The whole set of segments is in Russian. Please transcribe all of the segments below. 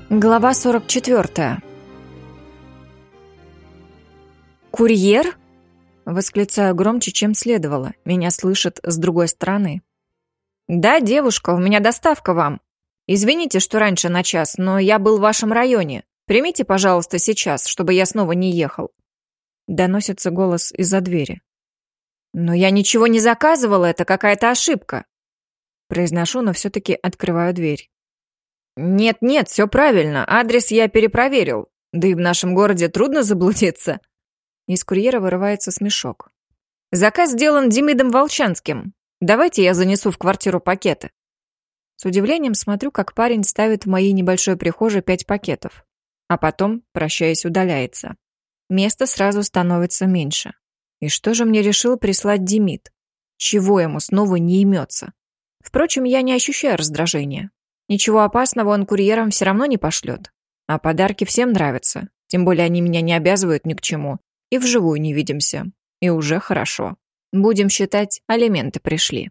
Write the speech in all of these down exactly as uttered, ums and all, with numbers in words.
Глава сорок четвёртая. «Курьер?» — восклицаю громче, чем следовало. Меня слышат с другой стороны. «Да, девушка, у меня доставка вам. Извините, что раньше на час, но я был в вашем районе. Примите, пожалуйста, сейчас, чтобы я снова не ехал». Доносится голос из-за двери. «Но я ничего не заказывала, это какая-то ошибка». Произношу, но все-таки открываю дверь. «Нет-нет, все правильно, адрес я перепроверил. Да и в нашем городе трудно заблудиться». Из курьера вырывается смешок. «Заказ сделан Демидом Волчанским. Давайте я занесу в квартиру пакеты». С удивлением смотрю, как парень ставит в моей небольшой прихожей пять пакетов, а потом, прощаясь, удаляется. Места сразу становится меньше. И что же мне решил прислать Демид? Чего ему снова не имется? Впрочем, я не ощущаю раздражения. Ничего опасного он курьером все равно не пошлет. А подарки всем нравятся. Тем более они меня не обязывают ни к чему. И вживую не видимся. И уже хорошо. Будем считать, алименты пришли.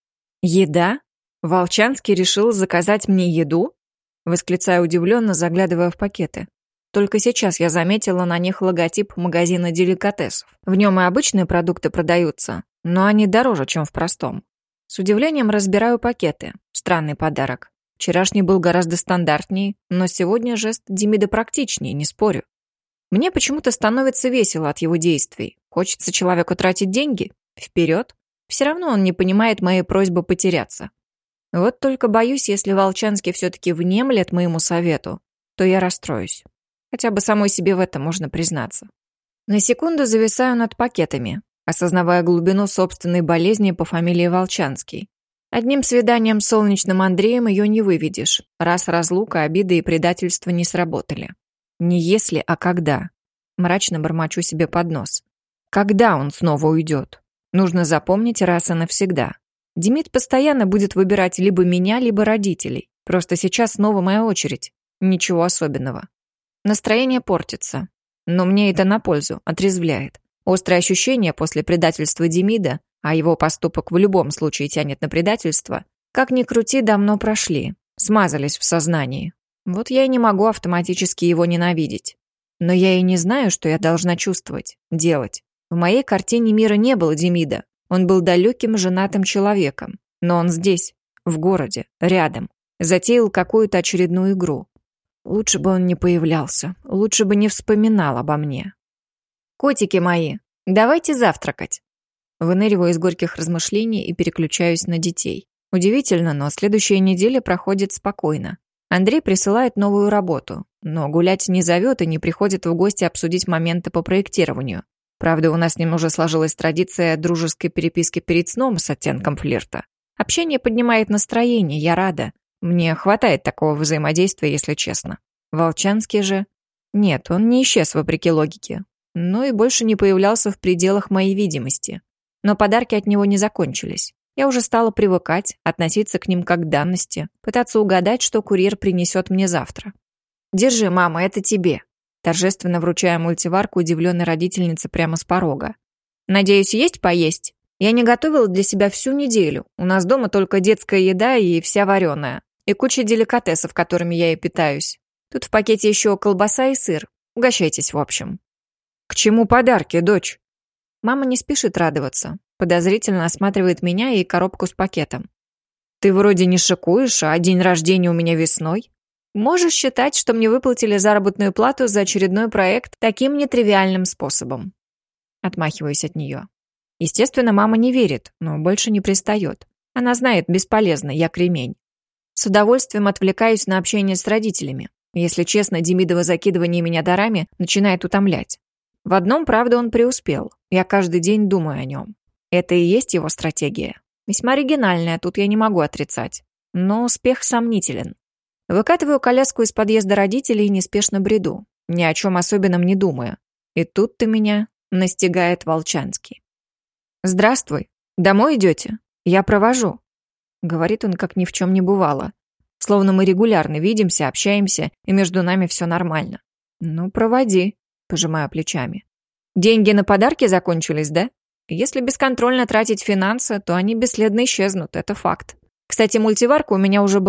Еда? Волчанский решил заказать мне еду? Восклицаю удивленно, заглядывая в пакеты. Только сейчас я заметила на них логотип магазина деликатесов. В нем и обычные продукты продаются, но они дороже, чем в простом. С удивлением разбираю пакеты. Странный подарок. Вчерашний был гораздо стандартнее, но сегодня жест Демида практичнее, не спорю. Мне почему-то становится весело от его действий. Хочется человеку тратить деньги? Вперед. Все равно он не понимает моей просьбы потеряться. Вот только боюсь, если Волчанский все-таки внемлет моему совету, то я расстроюсь. Хотя бы самой себе в этом можно признаться. На секунду зависаю над пакетами, осознавая глубину собственной болезни по фамилии Волчанский. Одним свиданием с солнечным Андреем ее не выведешь, раз разлука, обиды и предательство не сработали. Не если, а когда. Мрачно бормочу себе под нос. Когда он снова уйдет? Нужно запомнить раз и навсегда. Демид постоянно будет выбирать либо меня, либо родителей. Просто сейчас снова моя очередь. Ничего особенного. Настроение портится. Но мне это на пользу, отрезвляет. Острые ощущения после предательства Демида, а его поступок в любом случае тянет на предательство, как ни крути, давно прошли, смазались в сознании. Вот я и не могу автоматически его ненавидеть. Но я и не знаю, что я должна чувствовать, делать. В моей картине мира не было Демида. Он был далеким женатым человеком. Но он здесь, в городе, рядом. Затеял какую-то очередную игру. Лучше бы он не появлялся, лучше бы не вспоминал обо мне. «Котики мои, давайте завтракать». Выныриваю из горьких размышлений и переключаюсь на детей. Удивительно, но следующая неделя проходит спокойно. Андрей присылает новую работу, но гулять не зовет и не приходит в гости обсудить моменты по проектированию. Правда, у нас с ним уже сложилась традиция дружеской переписки перед сном с оттенком флирта. Общение поднимает настроение, я рада. Мне хватает такого взаимодействия, если честно. Волчанский же... Нет, он не исчез вопреки логике. Но и больше не появлялся в пределах моей видимости. Но подарки от него не закончились. Я уже стала привыкать, относиться к ним как к данности, пытаться угадать, что курьер принесет мне завтра. «Держи, мама, это тебе», торжественно вручая мультиварку удивленной родительнице прямо с порога. «Надеюсь, есть поесть? Я не готовила для себя всю неделю. У нас дома только детская еда и вся вареная. И куча деликатесов, которыми я и питаюсь. Тут в пакете еще колбаса и сыр. Угощайтесь, в общем». «К чему подарки, дочь?» Мама не спешит радоваться. Подозрительно осматривает меня и коробку с пакетом. «Ты вроде не шикуешь, а день рождения у меня весной. Можешь считать, что мне выплатили заработную плату за очередной проект таким нетривиальным способом». Отмахиваюсь от нее. Естественно, мама не верит, но больше не пристает. Она знает, бесполезно, я кремень. С удовольствием отвлекаюсь на общение с родителями. Если честно, Демидово закидывание меня дарами начинает утомлять. В одном, правда, он преуспел. Я каждый день думаю о нем. Это и есть его стратегия. Весьма оригинальная, тут я не могу отрицать. Но успех сомнителен. Выкатываю коляску из подъезда родителей и неспешно бреду, ни о чем особенном не думая. И тут-то меня настигает Волчанский. «Здравствуй. Домой идете? Я провожу», — говорит он, как ни в чем не бывало. Словно мы регулярно видимся, общаемся, и между нами все нормально. «Ну, проводи», — пожимаю плечами. «Деньги на подарки закончились, да? Если бесконтрольно тратить финансы, то они бесследно исчезнут, это факт. Кстати, мультиварка у меня уже была.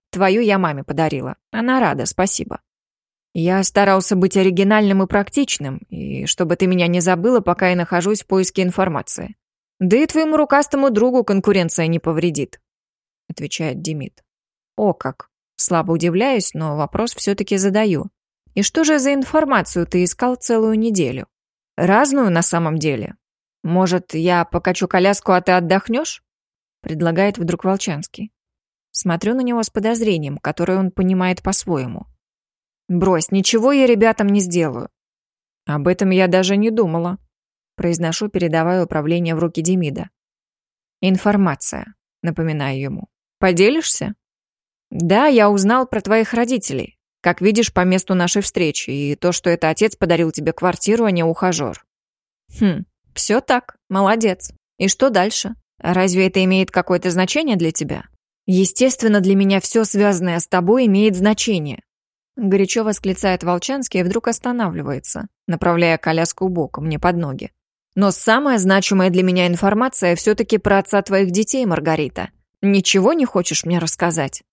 Твою я маме подарила. Она рада, спасибо. Я старался быть оригинальным и практичным, и чтобы ты меня не забыла, пока я нахожусь в поиске информации. Да и твоему рукастому другу конкуренция не повредит, отвечает Демид. О как! Слабо удивляюсь, но вопрос все-таки задаю. И что же за информацию ты искал целую неделю? Разную на самом деле. Может, я покачу коляску, а ты отдохнешь? Предлагает вдруг Волчанский. Смотрю на него с подозрением, которое он понимает по-своему. Брось, ничего я ребятам не сделаю. Об этом я даже не думала. Произношу, передавая управление в руки Демида. Информация, напоминаю ему. Поделишься? Да, я узнал про твоих родителей. Как видишь, по месту нашей встречи, и то, что это отец подарил тебе квартиру, а не ухажер. Хм, все так, молодец. И что дальше? Разве это имеет какое-то значение для тебя? Естественно, для меня все, связанное с тобой, имеет значение. Горячо восклицает Волчанский и вдруг останавливается, направляя коляску боком мне под ноги. Но самая значимая для меня информация все-таки про отца твоих детей, Маргарита. Ничего не хочешь мне рассказать?